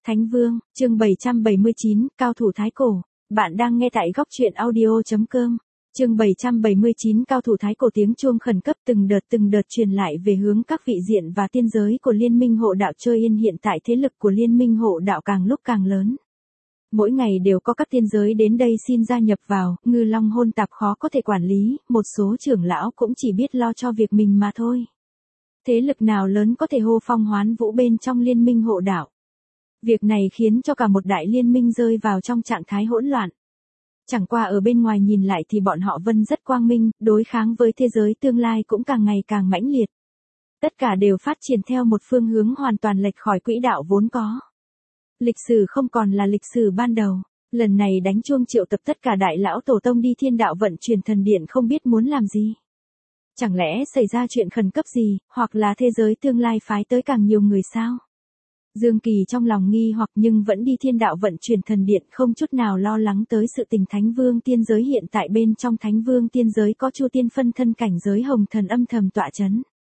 Thánh Vương, chương 779, Cao thủ Thái Cổ. Bạn đang nghe tại góc truyện audio.com. Chương 779 Cao thủ Thái Cổ. Tiếng chuông khẩn cấp từng đợt truyền lại về hướng các vị diện và tiên giới của Liên minh hộ đạo chơi yên. Hiện tại thế lực của Liên minh hộ đạo càng lúc càng lớn. Mỗi ngày đều có các tiên giới đến đây xin gia nhập vào, Ngư Long hôn tạp khó có thể quản lý, một số trưởng lão cũng chỉ biết lo cho việc mình mà thôi. Thế lực nào lớn có thể hô phong hoán vũ bên trong Liên minh hộ đạo. Việc này khiến cho cả một đại liên minh rơi vào trong trạng thái hỗn loạn. Chẳng qua ở bên ngoài nhìn lại thì bọn họ vẫn rất quang minh, đối kháng với thế giới tương lai cũng càng ngày càng mãnh liệt. Tất cả đều phát triển theo một phương hướng hoàn toàn lệch khỏi quỹ đạo vốn có. Lịch sử không còn là lịch sử ban đầu. Lần này đánh chuông triệu tập tất cả đại lão tổ tông đi thiên đạo vận chuyển thần điện không biết muốn làm gì. Chẳng lẽ xảy ra chuyện khẩn cấp gì, hoặc là thế giới tương lai phái tới càng nhiều người sao? Dương Kỳ trong lòng nghi hoặc nhưng vẫn đi thiên đạo vận chuyển thần điện, không chút nào lo lắng tới sự tình Thánh Vương tiên giới. Hiện tại bên trong Thánh Vương tiên giới có Chu Tiên phân thân cảnh giới hồng thần âm thầm tọa chấn.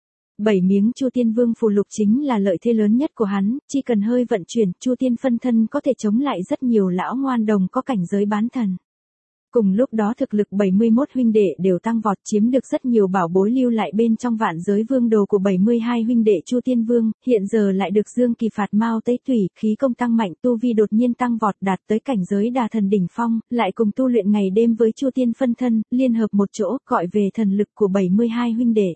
7 miếng Chu Tiên Vương phù lục chính là lợi thế lớn nhất của hắn, chỉ cần hơi vận chuyển, Chu Tiên phân thân có thể chống lại rất nhiều lão ngoan đồng có cảnh giới bán thần. Cùng lúc đó thực lực 71 huynh đệ đều tăng vọt, chiếm được rất nhiều bảo bối lưu lại bên trong vạn giới vương đồ của 72 huynh đệ Chu Tiên Vương, hiện giờ lại được Dương Kỳ phạt mao tế thủy, khí công tăng mạnh, tu vi đột nhiên tăng vọt đạt tới cảnh giới đà thần đỉnh phong, lại cùng tu luyện ngày đêm với Chu Tiên phân thân, liên hợp một chỗ, gọi về thần lực của 72 huynh đệ.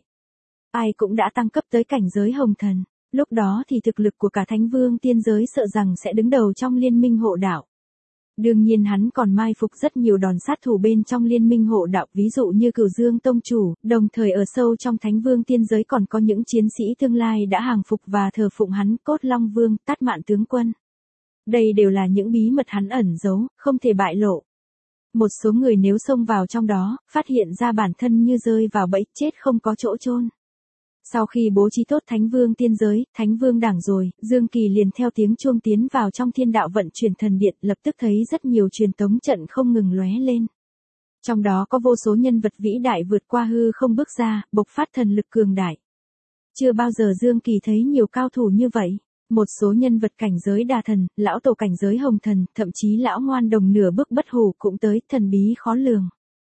Ai cũng đã tăng cấp tới cảnh giới hồng thần, lúc đó thì thực lực của cả Thánh Vương tiên giới sợ rằng sẽ đứng đầu trong liên minh hộ đạo. Đương nhiên hắn còn mai phục rất nhiều đòn sát thủ bên trong liên minh hộ đạo, ví dụ như Cửu Dương Tông Chủ, đồng thời ở sâu trong Thánh Vương tiên giới còn có những chiến sĩ tương lai đã hàng phục và thờ phụng hắn, Cốt Long Vương, Tát Mạn Tướng Quân. Đây đều là những bí mật hắn ẩn giấu, không thể bại lộ. Một số người nếu xông vào trong đó, phát hiện ra bản thân như rơi vào bẫy chết không có chỗ chôn. Sau khi bố trí tốt Thánh Vương tiên giới, Thánh Vương đảng rồi, Dương Kỳ liền theo tiếng chuông tiến vào trong thiên đạo vận chuyển thần điện, lập tức thấy rất nhiều truyền tống trận không ngừng lóe lên. Trong đó có vô số nhân vật vĩ đại vượt qua hư không bước ra, bộc phát thần lực cường đại. Chưa bao giờ Dương Kỳ thấy nhiều cao thủ như vậy. Một số nhân vật cảnh giới đà thần, lão tổ cảnh giới hồng thần, thậm chí lão ngoan đồng nửa bước bất hủ cũng tới, thần bí khó lường.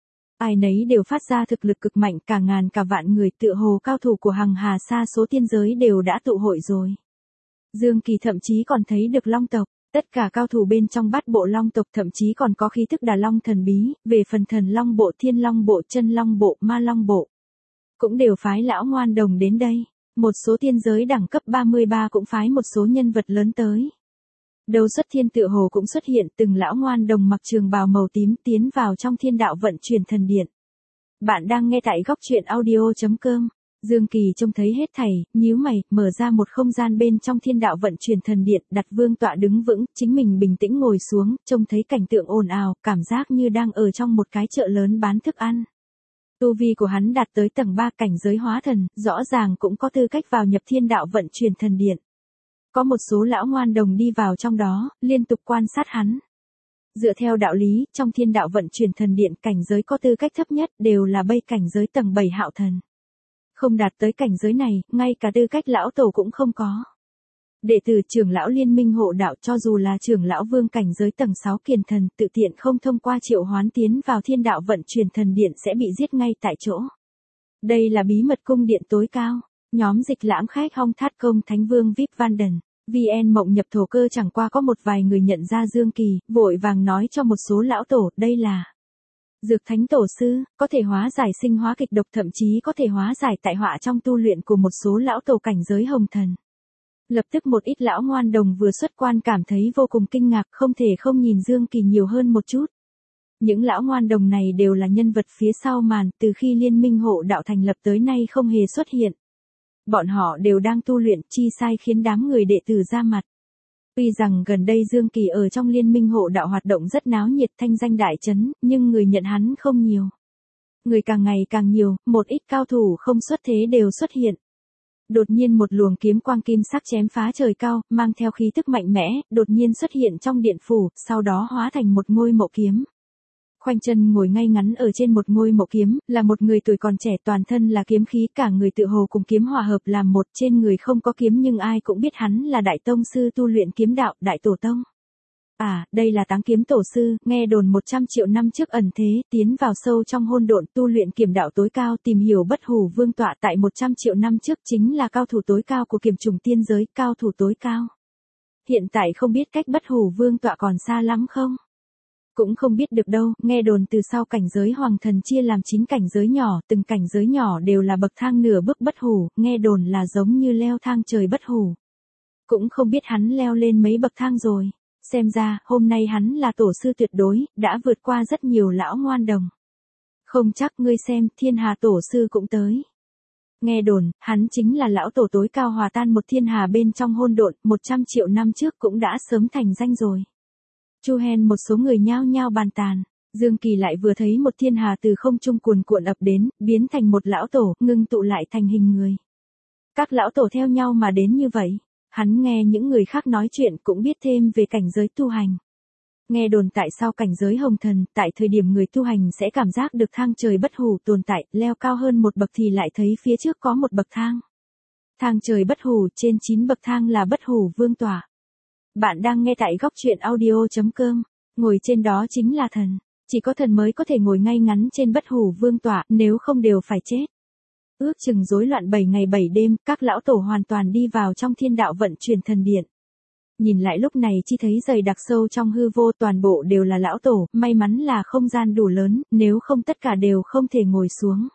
Ai nấy đều phát ra thực lực cực mạnh, cả ngàn cả vạn người, tựa hồ cao thủ của hằng hà sa số tiên giới đều đã tụ hội rồi. Dương Kỳ thậm chí còn thấy được long tộc, tất cả cao thủ bên trong bát bộ long tộc, thậm chí còn có khí thức đà long thần bí, về phần thần long bộ, thiên long bộ, chân long bộ, ma long bộ. Cũng đều phái lão ngoan đồng đến đây, một số tiên giới đẳng cấp 33 cũng phái một số nhân vật lớn tới. Đầu xuất thiên tựa hồ cũng xuất hiện, từng lão ngoan đồng mặc trường bào màu tím tiến vào trong thiên đạo vận chuyển thần điện. Bạn đang nghe tại góc truyện audio.com. Dương Kỳ trông thấy hết thảy, nhíu mày, mở ra một không gian bên trong thiên đạo vận chuyển thần điện, đặt vương tọa đứng vững, chính mình bình tĩnh ngồi xuống, trông thấy cảnh tượng ồn ào, cảm giác như đang ở trong một cái chợ lớn bán thức ăn. Tu vi của hắn đạt tới tầng 3 cảnh giới hóa thần, rõ ràng cũng có tư cách vào nhập thiên đạo vận chuyển thần điện. Có một số lão ngoan đồng đi vào trong đó, liên tục quan sát hắn. Dựa theo đạo lý, trong thiên đạo vận chuyển thần điện, cảnh giới có tư cách thấp nhất đều là bây cảnh giới tầng 7 hạo thần. Không đạt tới cảnh giới này, ngay cả tư cách lão tổ cũng không có. Đệ tử trưởng lão liên minh hộ đạo, cho dù là trưởng lão vương cảnh giới tầng 6 kiền thần, tự tiện không thông qua triệu hoán tiến vào thiên đạo vận chuyển thần điện sẽ bị giết ngay tại chỗ. Đây là bí mật cung điện tối cao. Nhóm Dịch Lãm Khách Hong Thát Công Thánh Vương VIP Vanden, VN Mộng Nhập Thổ Cơ. Chẳng qua có một vài người nhận ra Dương Kỳ, vội vàng nói cho một số lão tổ, đây là Dược Thánh Tổ Sư, có thể hóa giải sinh hóa kịch độc, thậm chí có thể hóa giải tại họa trong tu luyện của một số lão tổ cảnh giới hồng thần. Lập tức một ít lão ngoan đồng vừa xuất quan cảm thấy vô cùng kinh ngạc, không thể không nhìn Dương Kỳ nhiều hơn một chút. Những lão ngoan đồng này đều là nhân vật phía sau màn, từ khi liên minh hộ đạo thành lập tới nay không hề xuất hiện. Bọn họ đều đang tu luyện, chi sai khiến đám người đệ tử ra mặt. Tuy rằng gần đây Dương Kỳ ở trong liên minh hộ đạo hoạt động rất náo nhiệt, thanh danh đại chấn, nhưng người nhận hắn không nhiều. Người càng ngày càng nhiều, một ít cao thủ không xuất thế đều xuất hiện. Đột nhiên một luồng kiếm quang kim sắc chém phá trời cao, mang theo khí tức mạnh mẽ, đột nhiên xuất hiện trong điện phủ, sau đó hóa thành một ngôi mộ kiếm. khoanh chân ngồi ngay ngắn ở trên một ngôi mộ kiếm, là một người tuổi còn trẻ, toàn thân là kiếm khí, cả người tự hồ cùng kiếm hòa hợp làm một, trên người không có kiếm nhưng ai cũng biết hắn là đại tông sư tu luyện kiếm đạo, đại tổ tông. À, đây là Táng Kiếm Tổ sư, nghe đồn 100 triệu năm trước ẩn thế, tiến vào sâu trong hôn độn, tu luyện kiếm đạo tối cao, tìm hiểu Bất Hủ Vương tọa, tại 100 triệu năm trước chính là cao thủ tối cao của kiếm trùng tiên giới, cao thủ tối cao. Hiện tại không biết cách Bất Hủ Vương tọa còn xa lắm không? Cũng không biết được đâu, nghe đồn từ sau cảnh giới hoàng thần chia làm 9 cảnh giới nhỏ, từng cảnh giới nhỏ đều là bậc thang nửa bước bất hủ, nghe đồn là giống như leo thang trời bất hủ. Cũng không biết hắn leo lên mấy bậc thang rồi. Xem ra, hôm nay hắn là tổ sư tuyệt đối, đã vượt qua rất nhiều lão ngoan đồng. Không chắc, ngươi xem, Thiên Hà tổ sư cũng tới. Nghe đồn, hắn chính là lão tổ tối cao hòa tan một thiên hà bên trong hôn độn, 100 triệu năm trước cũng đã sớm thành danh rồi. Chu Hen một số người nhao nhao bàn tàn, Dương Kỳ lại vừa thấy một thiên hà từ không trung cuồn cuộn ập đến, biến thành một lão tổ, ngưng tụ lại thành hình người. Các lão tổ theo nhau mà đến như vậy. Hắn nghe những người khác nói chuyện cũng biết thêm về cảnh giới tu hành. Nghe đồn tại sao cảnh giới hồng thần, tại thời điểm người tu hành sẽ cảm giác được thang trời bất hủ tồn tại, leo cao hơn một bậc thì lại thấy phía trước có một bậc thang. Thang trời bất hủ, trên 9 bậc thang là Bất Hủ Vương tọa. Bạn đang nghe tại góc truyện audio.com, ngồi trên đó chính là thần. Chỉ có thần mới có thể ngồi ngay ngắn trên Bất Hủ Vương tọa, nếu không đều phải chết. Ước chừng rối loạn 7 ngày 7 đêm, các lão tổ hoàn toàn đi vào trong thiên đạo vận chuyển thần điện. Nhìn lại lúc này chỉ thấy dày đặc sâu trong hư vô, toàn bộ đều là lão tổ, may mắn là không gian đủ lớn, nếu không tất cả đều không thể ngồi xuống.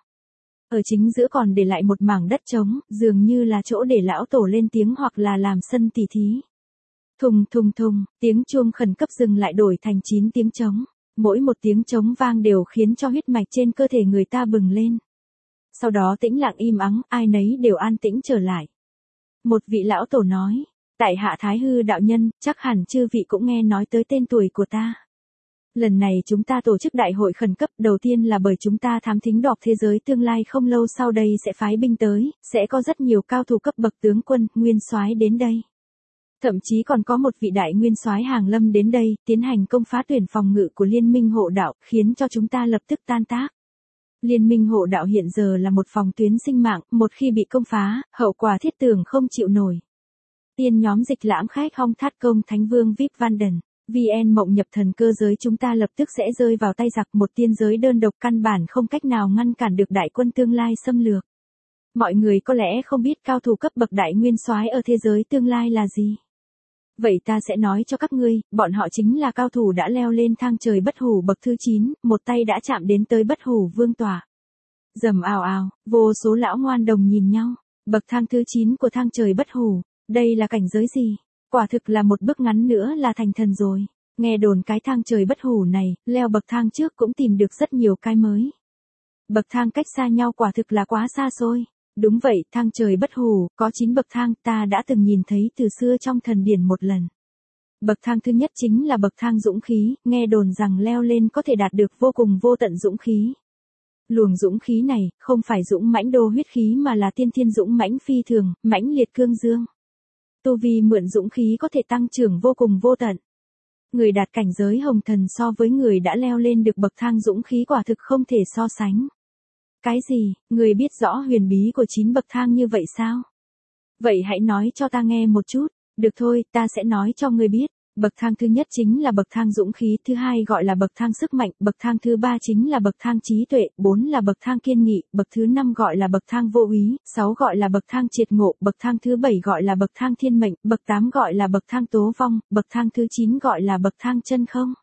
Ở chính giữa còn để lại một mảng đất trống, dường như là chỗ để lão tổ lên tiếng hoặc là làm sân tỉ thí. Thùng thùng thùng, tiếng chuông khẩn cấp dừng lại đổi thành 9 tiếng trống. Mỗi một tiếng trống vang đều khiến cho huyết mạch trên cơ thể người ta bừng lên. Sau đó tĩnh lặng im ắng, ai nấy đều an tĩnh trở lại. Một vị lão tổ nói, tại hạ Thái Hư đạo nhân, chắc hẳn chư vị cũng nghe nói tới tên tuổi của ta. Lần này chúng ta tổ chức đại hội khẩn cấp, đầu tiên là bởi chúng ta thám thính đọc thế giới tương lai, không lâu sau đây sẽ phái binh tới, sẽ có rất nhiều cao thủ cấp bậc tướng quân, nguyên soái đến đây. Thậm chí còn có một vị đại nguyên soái hàng lâm đến đây, tiến hành công phá tuyển phòng ngự của Liên minh hộ đạo, khiến cho chúng ta lập tức tan tác. Liên minh hộ đạo hiện giờ là một phòng tuyến sinh mạng, một khi bị công phá, hậu quả thiết tưởng không chịu nổi. Tiên nhóm Dịch Lãm Khách Hong Thát Công Thánh Vương VIP Vanden, VN Mộng Nhập Thần cơ giới chúng ta lập tức sẽ rơi vào tay giặc, một tiên giới đơn độc căn bản không cách nào ngăn cản được đại quân tương lai xâm lược. Mọi người có lẽ không biết cao thủ cấp bậc đại nguyên soái ở thế giới tương lai là gì. Vậy ta sẽ nói cho các ngươi, bọn họ chính là cao thủ đã leo lên thang trời bất hủ bậc thứ 9, một tay đã chạm đến tới Bất Hủ Vương tọa. Rầm ào ào, vô số lão ngoan đồng nhìn nhau, bậc thang thứ 9 của thang trời bất hủ, đây là cảnh giới gì? Quả thực là một bước ngắn nữa là thành thần rồi. Nghe đồn cái thang trời bất hủ này, leo bậc thang trước cũng tìm được rất nhiều cái mới. Bậc thang cách xa nhau quả thực là quá xa xôi. Đúng vậy, thang trời bất hủ, có 9 bậc thang, ta đã từng nhìn thấy từ xưa trong thần điển một lần. Bậc thang thứ nhất chính là bậc thang dũng khí, nghe đồn rằng leo lên có thể đạt được vô cùng vô tận dũng khí. Luồng dũng khí này, không phải dũng mãnh đô huyết khí mà là tiên thiên dũng mãnh phi thường, mãnh liệt cương dương. Tu vi mượn dũng khí có thể tăng trưởng vô cùng vô tận. Người đạt cảnh giới hồng thần so với người đã leo lên được bậc thang dũng khí quả thực không thể so sánh. Cái gì, người biết rõ huyền bí của 9 bậc thang như vậy sao? Vậy hãy nói cho ta nghe một chút. Được thôi, ta sẽ nói cho người biết. Bậc thang thứ nhất chính là bậc thang dũng khí, thứ hai gọi là bậc thang sức mạnh, bậc thang thứ ba chính là bậc thang trí tuệ, 4 là bậc thang kiên nghị, bậc thứ 5 gọi là bậc thang vô úy, 6 gọi là bậc thang triệt ngộ, bậc thang thứ 7 gọi là bậc thang thiên mệnh, bậc 8 gọi là bậc thang tố vong, bậc thang thứ 9 gọi là bậc thang chân không.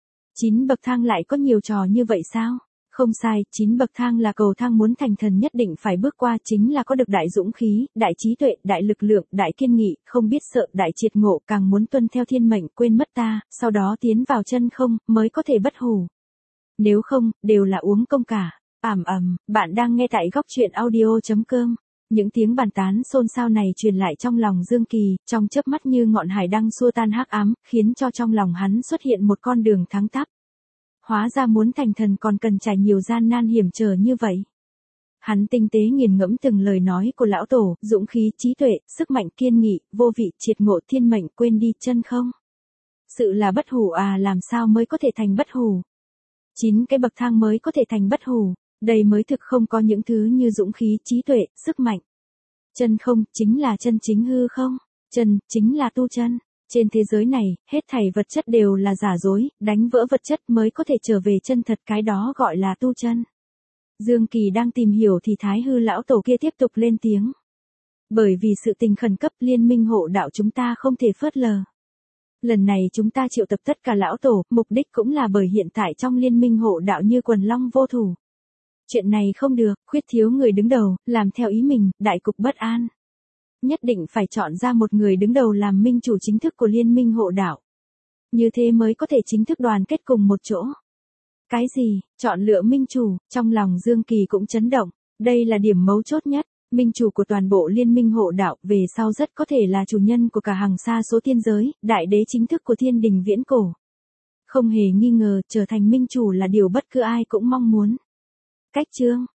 9 bậc thang lại có nhiều trò như vậy sao? Không sai, 9 bậc thang là cầu thang muốn thành thần nhất định phải bước qua, chính là có được đại dũng khí, đại trí tuệ, đại lực lượng, đại kiên nghị, không biết sợ, đại triệt ngộ, càng muốn tuân theo thiên mệnh, quên mất ta, sau đó tiến vào chân không, mới có thể bất hủ. Nếu không, đều là uống công cả. Bạn đang nghe tại góc truyện audio.com. Những tiếng bàn tán xôn xao này truyền lại trong lòng Dương Kỳ, trong chớp mắt như ngọn hải đăng xua tan hắc ám, khiến cho trong lòng hắn xuất hiện một con đường thắng tắp. Hóa ra muốn thành thần còn cần trải nhiều gian nan hiểm trở như vậy. Hắn tinh tế nghiền ngẫm từng lời nói của lão tổ, dũng khí, trí tuệ, sức mạnh, kiên nghị, vô vị, triệt ngộ, thiên mệnh, quên đi chân không. Sự là bất hủ à, làm sao mới có thể thành bất hủ? 9 cái bậc thang mới có thể thành bất hủ, đây mới thực không có những thứ như dũng khí, trí tuệ, sức mạnh. Chân không, chính là chân chính hư không. Chân, chính là tu chân. Trên thế giới này, hết thảy vật chất đều là giả dối, đánh vỡ vật chất mới có thể trở về chân thật, cái đó gọi là tu chân. Dương Kỳ đang tìm hiểu thì Thái Hư lão tổ kia tiếp tục lên tiếng. Bởi vì sự tình khẩn cấp, liên minh hộ đạo chúng ta không thể phớt lờ. Lần này chúng ta triệu tập tất cả lão tổ, mục đích cũng là bởi hiện tại trong liên minh hộ đạo như quần long vô thủ. Chuyện này không được, khuyết thiếu người đứng đầu, làm theo ý mình, đại cục bất an. Nhất định phải chọn ra một người đứng đầu làm minh chủ chính thức của liên minh hộ đạo. Như thế mới có thể chính thức đoàn kết cùng một chỗ. Cái gì, chọn lựa minh chủ, trong lòng Dương Kỳ cũng chấn động, đây là điểm mấu chốt nhất. Minh chủ của toàn bộ liên minh hộ đạo về sau rất có thể là chủ nhân của cả hàng sa số thiên giới, đại đế chính thức của thiên đình viễn cổ. Không hề nghi ngờ, trở thành minh chủ là điều bất cứ ai cũng mong muốn. Cách chương